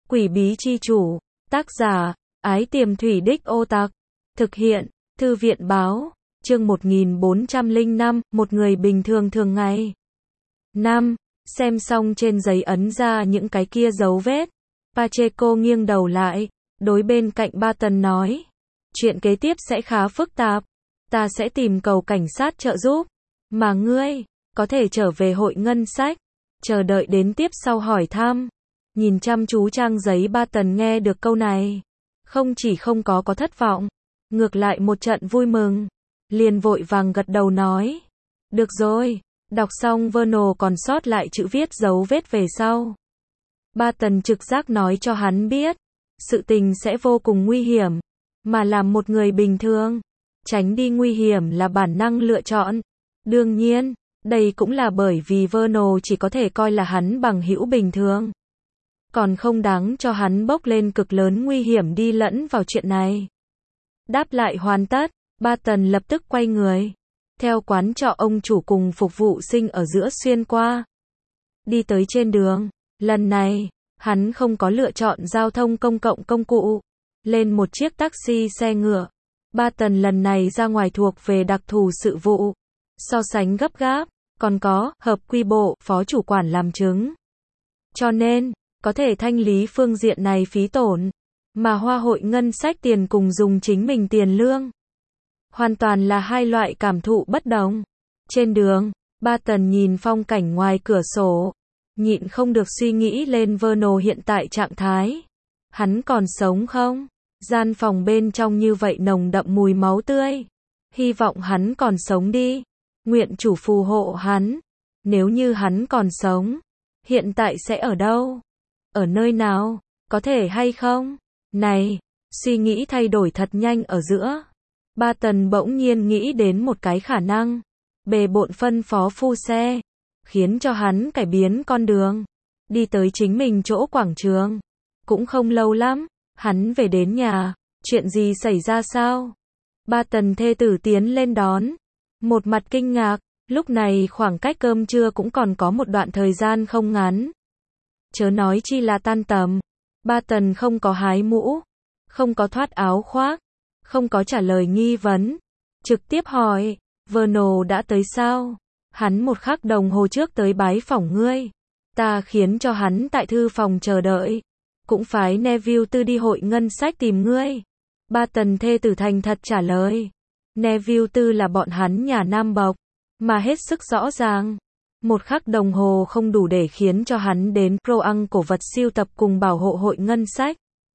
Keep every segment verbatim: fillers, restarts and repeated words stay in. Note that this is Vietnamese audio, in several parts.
Quỷ bí chi chủ, tác giả, Ái Tiềm Thủy Đích Ô Tặc, thực hiện, Thư viện báo, chương một nghìn bốn trăm lẻ năm, một người bình thường thường ngày. năm. Xem xong trên giấy ấn ra những cái kia dấu vết. Pacheco nghiêng đầu lại, đối bên cạnh Barton nói. Chuyện kế tiếp sẽ khá phức tạp. Ta sẽ tìm cầu cảnh sát trợ giúp. Mà ngươi, có thể trở về hội ngân sách. Chờ đợi đến tiếp sau hỏi thăm. Nhìn chăm chú trang giấy Barton nghe được câu này. Không chỉ không có có thất vọng. Ngược lại một trận vui mừng. Liền vội vàng gật đầu nói. Được rồi. Đọc xong Vernal còn sót lại chữ viết dấu vết về sau. Barton trực giác nói cho hắn biết. Sự tình sẽ vô cùng nguy hiểm. Mà làm một người bình thường. Tránh đi nguy hiểm là bản năng lựa chọn. Đương nhiên, đây cũng là bởi vì Vernal chỉ có thể coi là hắn bằng hữu bình thường. Còn không đáng cho hắn bốc lên cực lớn nguy hiểm đi lẫn vào chuyện này. Đáp lại hoàn tất, Barton lập tức quay người. Theo quán trọ ông chủ cùng phục vụ sinh ở giữa xuyên qua. Đi tới trên đường, lần này, hắn không có lựa chọn giao thông công cộng công cụ. Lên một chiếc taxi xe ngựa. Barton lần này ra ngoài thuộc về đặc thù sự vụ. So sánh gấp gáp, còn có, hợp quy bộ, phó chủ quản làm chứng. Cho nên, có thể thanh lý phương diện này phí tổn. Mà hoa hội ngân sách tiền cùng dùng chính mình tiền lương. Hoàn toàn là hai loại cảm thụ bất đồng. Trên đường, Barton nhìn phong cảnh ngoài cửa sổ. Nhịn không được suy nghĩ lên Vernal hiện tại trạng thái. Hắn còn sống không? Gian phòng bên trong như vậy nồng đậm mùi máu tươi. Hy vọng hắn còn sống đi. Nguyện chủ phù hộ hắn. Nếu như hắn còn sống, hiện tại sẽ ở đâu? Ở nơi nào? Có thể hay không? Này, suy nghĩ thay đổi thật nhanh ở giữa. Barton bỗng nhiên nghĩ đến một cái khả năng. Bề bộn phân phó phu xe. Khiến cho hắn cải biến con đường. Đi tới chính mình chỗ quảng trường. Cũng không lâu lắm. Hắn về đến nhà. Chuyện gì xảy ra sao? Barton thê tử tiến lên đón. Một mặt kinh ngạc. Lúc này khoảng cách cơm trưa cũng còn có một đoạn thời gian không ngắn. Chớ nói chi là tan tầm. Barton không có hái mũ. Không có thoát áo khoác. Không có trả lời nghi vấn. Trực tiếp hỏi. Vernal đã tới sao? Hắn một khắc đồng hồ trước tới bái phỏng ngươi. Ta khiến cho hắn tại thư phòng chờ đợi. Cũng phái Neville Tư đi hội ngân sách tìm ngươi. Barton thê tử thành thật trả lời. Neville Tư là bọn hắn nhà Nam Bộc. Mà hết sức rõ ràng. Một khắc đồng hồ không đủ để khiến cho hắn đến Pro-Ang cổ vật siêu tập cùng bảo hộ hội ngân sách.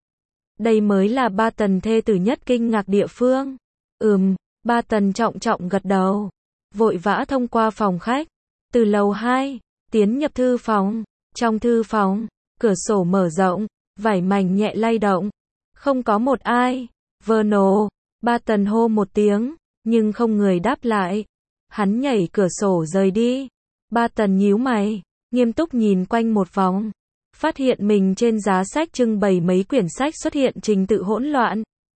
Đây mới là Barton thê tử nhất kinh ngạc địa phương. Ừm, Barton trọng trọng gật đầu. Vội vã thông qua phòng khách. Từ lầu hai, tiến nhập thư phòng. Trong thư phòng, cửa sổ mở rộng, vải mảnh nhẹ lay động. Không có một ai. Vernal, Barton hô một tiếng, nhưng không người đáp lại. Hắn nhảy cửa sổ rời đi. Barton nhíu mày, nghiêm túc nhìn quanh một vòng. Phát hiện mình trên giá sách trưng bày mấy quyển sách xuất hiện trình tự hỗn loạn.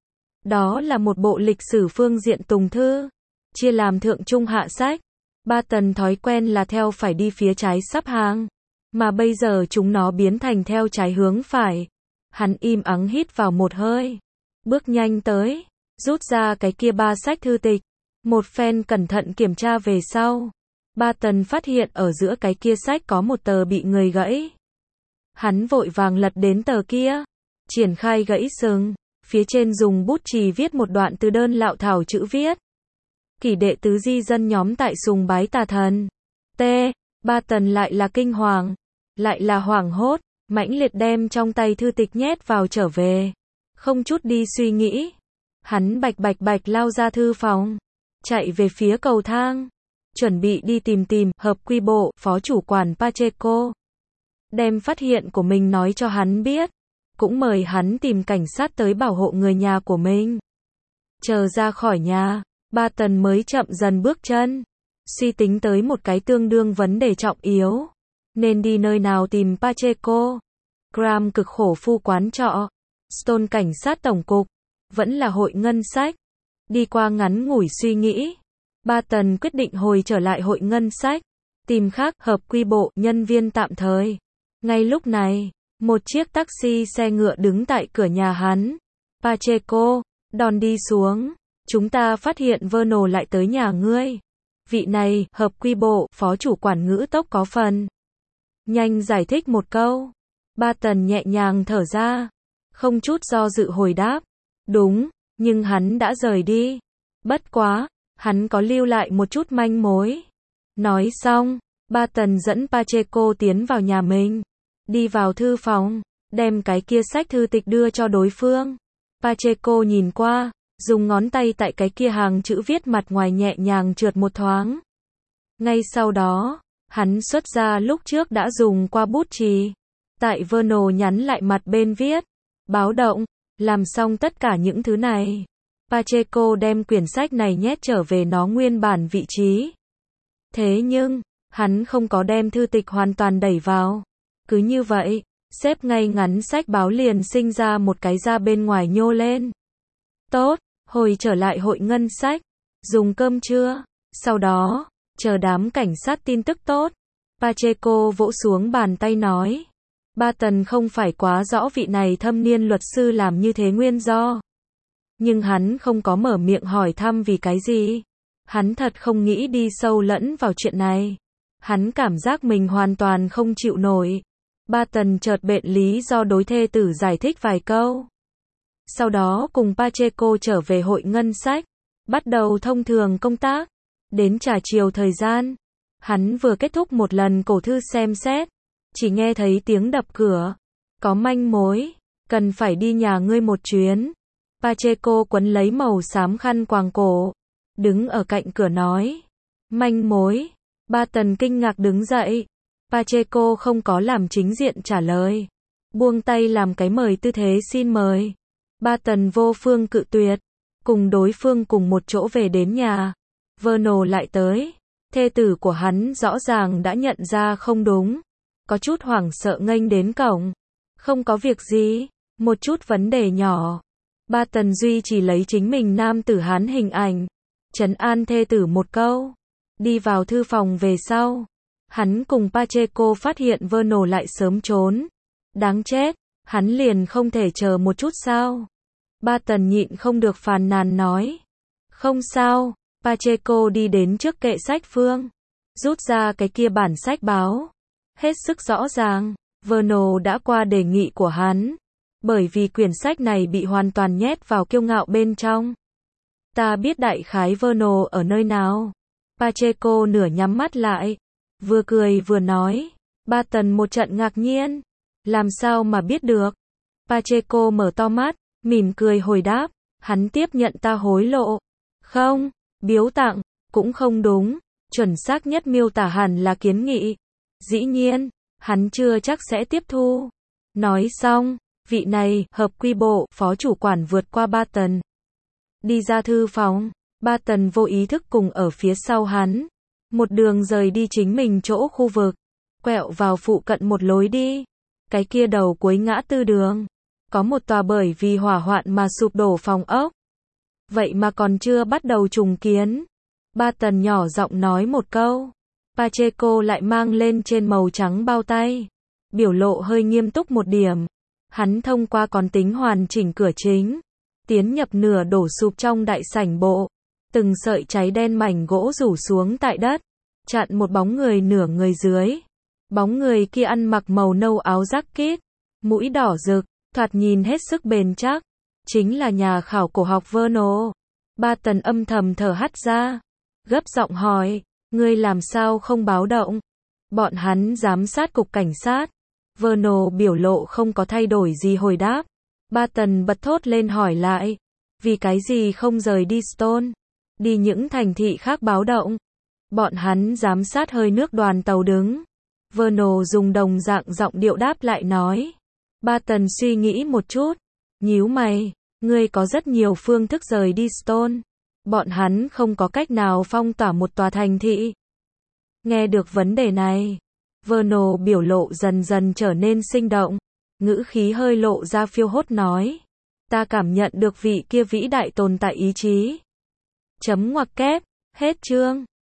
Đó là một bộ lịch sử phương diện tùng thư. Chia làm thượng trung hạ sách. Barton thói quen là theo phải đi phía trái sắp hàng. Mà bây giờ chúng nó biến thành theo trái hướng phải. Hắn im ắng hít vào một hơi. Bước nhanh tới. Rút ra cái kia ba sách thư tịch. Một phen cẩn thận kiểm tra về sau. Barton phát hiện ở giữa cái kia sách có một tờ bị người gãy. Hắn vội vàng lật đến tờ kia. Triển khai gãy sừng. Phía trên dùng bút chì viết một đoạn từ đơn lạo thảo chữ viết. Kỷ đệ tứ di dân nhóm tại sùng bái tà thần. T. Barton lại là kinh hoàng. Lại là hoảng hốt. Mãnh liệt đem trong tay thư tịch nhét vào trở về. Không chút đi suy nghĩ. Hắn bạch bạch bạch lao ra thư phòng. Chạy về phía cầu thang. Chuẩn bị đi tìm tìm hợp quy bộ phó chủ quản Pacheco. Đem phát hiện của mình nói cho hắn biết. Cũng mời hắn tìm cảnh sát tới bảo hộ người nhà của mình. Chờ ra khỏi nhà, Barton mới chậm dần bước chân. Suy tính tới một cái tương đương vấn đề trọng yếu. Nên đi nơi nào tìm Pacheco. Graham cực khổ phu quán trọ. Stone cảnh sát tổng cục. Vẫn là hội ngân sách. Đi qua ngắn ngủi suy nghĩ. Barton quyết định hồi trở lại hội ngân sách. Tìm khác hợp quy bộ nhân viên tạm thời. Ngay lúc này, Một chiếc taxi xe ngựa đứng tại cửa nhà hắn. Pacheco, Don đi xuống. Chúng ta phát hiện Vernal lại tới nhà ngươi. Vị này, hợp quy bộ, phó chủ quản ngữ tốc có phần nhanh giải thích một câu. Barton nhẹ nhàng thở ra. Không chút do dự hồi đáp. Đúng, nhưng hắn đã rời đi. Bất quá, hắn có lưu lại một chút manh mối. Nói xong, Barton dẫn Pacheco tiến vào nhà mình. Đi vào thư phòng, đem cái kia sách thư tịch đưa cho đối phương. Pacheco nhìn qua, dùng ngón tay tại cái kia hàng chữ viết mặt ngoài nhẹ nhàng trượt một thoáng. Ngay sau đó, hắn xuất ra lúc trước đã dùng qua bút chì. Tại Vernal nhắn lại mặt bên viết. Báo động, làm xong tất cả những thứ này. Pacheco đem quyển sách này nhét trở về nó nguyên bản vị trí. Thế nhưng, hắn không có đem thư tịch hoàn toàn đẩy vào. Cứ như vậy, xếp ngay ngắn sách báo liền sinh ra một cái ra bên ngoài nhô lên. Tốt, hồi trở lại hội ngân sách. Dùng cơm trưa. Sau đó, chờ đám cảnh sát tin tức tốt. Pacheco vỗ xuống bàn tay nói. Barton không phải quá rõ vị này thâm niên luật sư làm như thế nguyên do. Nhưng hắn không có mở miệng hỏi thăm vì cái gì. Hắn thật không nghĩ đi sâu lẫn vào chuyện này. Hắn cảm giác mình hoàn toàn không chịu nổi. Barton chợt bệnh lý do đối thê tử giải thích vài câu. Sau đó cùng Pacheco trở về hội ngân sách. Bắt đầu thông thường công tác. Đến trà chiều thời gian. Hắn vừa kết thúc một lần cổ thư xem xét. Chỉ nghe thấy tiếng đập cửa. Có manh mối. Cần phải đi nhà ngươi một chuyến. Pacheco quấn lấy màu xám khăn quàng cổ. Đứng ở cạnh cửa nói. Manh mối. Barton kinh ngạc đứng dậy. Pacheco không có làm chính diện trả lời. Buông tay làm cái mời tư thế xin mời. Barton vô phương cự tuyệt. Cùng đối phương cùng một chỗ về đến nhà. Vernal lại tới. Thê tử của hắn rõ ràng đã nhận ra không đúng. Có chút hoảng sợ nghênh đến cổng. Không có việc gì. Một chút vấn đề nhỏ. Barton duy chỉ lấy chính mình nam tử Hán hình ảnh. Trấn an thê tử một câu. Đi vào thư phòng về sau. Hắn cùng Pacheco phát hiện Vernal lại sớm trốn. Đáng chết. Hắn liền không thể chờ một chút sao. Barton nhịn không được phàn nàn nói. Không sao. Pacheco đi đến trước kệ sách phương. Rút ra cái kia bản sách báo. Hết sức rõ ràng. Vernal đã qua đề nghị của hắn. Bởi vì quyển sách này bị hoàn toàn nhét vào kiêu ngạo bên trong. Ta biết đại khái Vernal ở nơi nào. Pacheco nửa nhắm mắt lại. Vừa cười vừa nói. Barton một trận ngạc nhiên. Làm sao mà biết được? Pacheco mở to mắt, mỉm cười hồi đáp. Hắn tiếp nhận ta hối lộ. Không, biếu tặng, cũng không đúng. Chuẩn xác nhất miêu tả hẳn là kiến nghị. Dĩ nhiên, hắn chưa chắc sẽ tiếp thu. Nói xong, vị này, hợp quy bộ, phó chủ quản vượt qua Barton. Đi ra thư phòng, Barton vô ý thức cùng ở phía sau hắn. Một đường rời đi chính mình chỗ khu vực. Quẹo vào phụ cận một lối đi. Cái kia đầu cuối ngã tư đường. Có một tòa bởi vì hỏa hoạn mà sụp đổ phòng ốc. Vậy mà còn chưa bắt đầu trùng kiến. Barton nhỏ giọng nói một câu. Pacheco lại mang lên trên màu trắng bao tay. Biểu lộ hơi nghiêm túc một điểm. Hắn thông qua còn tính hoàn chỉnh cửa chính. Tiến nhập nửa đổ sụp trong đại sảnh bộ. Từng sợi cháy đen mảnh gỗ rủ xuống tại đất. Chặn một bóng người nửa người dưới. Bóng người kia ăn mặc màu nâu áo jacket. Mũi đỏ rực, thoạt nhìn hết sức bền chắc. Chính là nhà khảo cổ học Vernal. Barton âm thầm thở hắt ra. Gấp giọng hỏi. Ngươi làm sao không báo động? Bọn hắn giám sát cục cảnh sát. Vernal biểu lộ không có thay đổi gì hồi đáp. Barton bật thốt lên hỏi lại. Vì cái gì không rời đi Stone? Đi những thành thị khác báo động. Bọn hắn giám sát hơi nước đoàn tàu đứng. Vernal dùng đồng dạng giọng điệu đáp lại nói. Barton suy nghĩ một chút. Nhíu mày. Ngươi có rất nhiều phương thức rời đi Stone. Bọn hắn không có cách nào phong tỏa một tòa thành thị. Nghe được vấn đề này. Vernal biểu lộ dần dần trở nên sinh động. Ngữ khí hơi lộ ra phiêu hốt nói. Ta cảm nhận được vị kia vĩ đại tồn tại ý chí. Chấm ngoặc kép. Hết chương.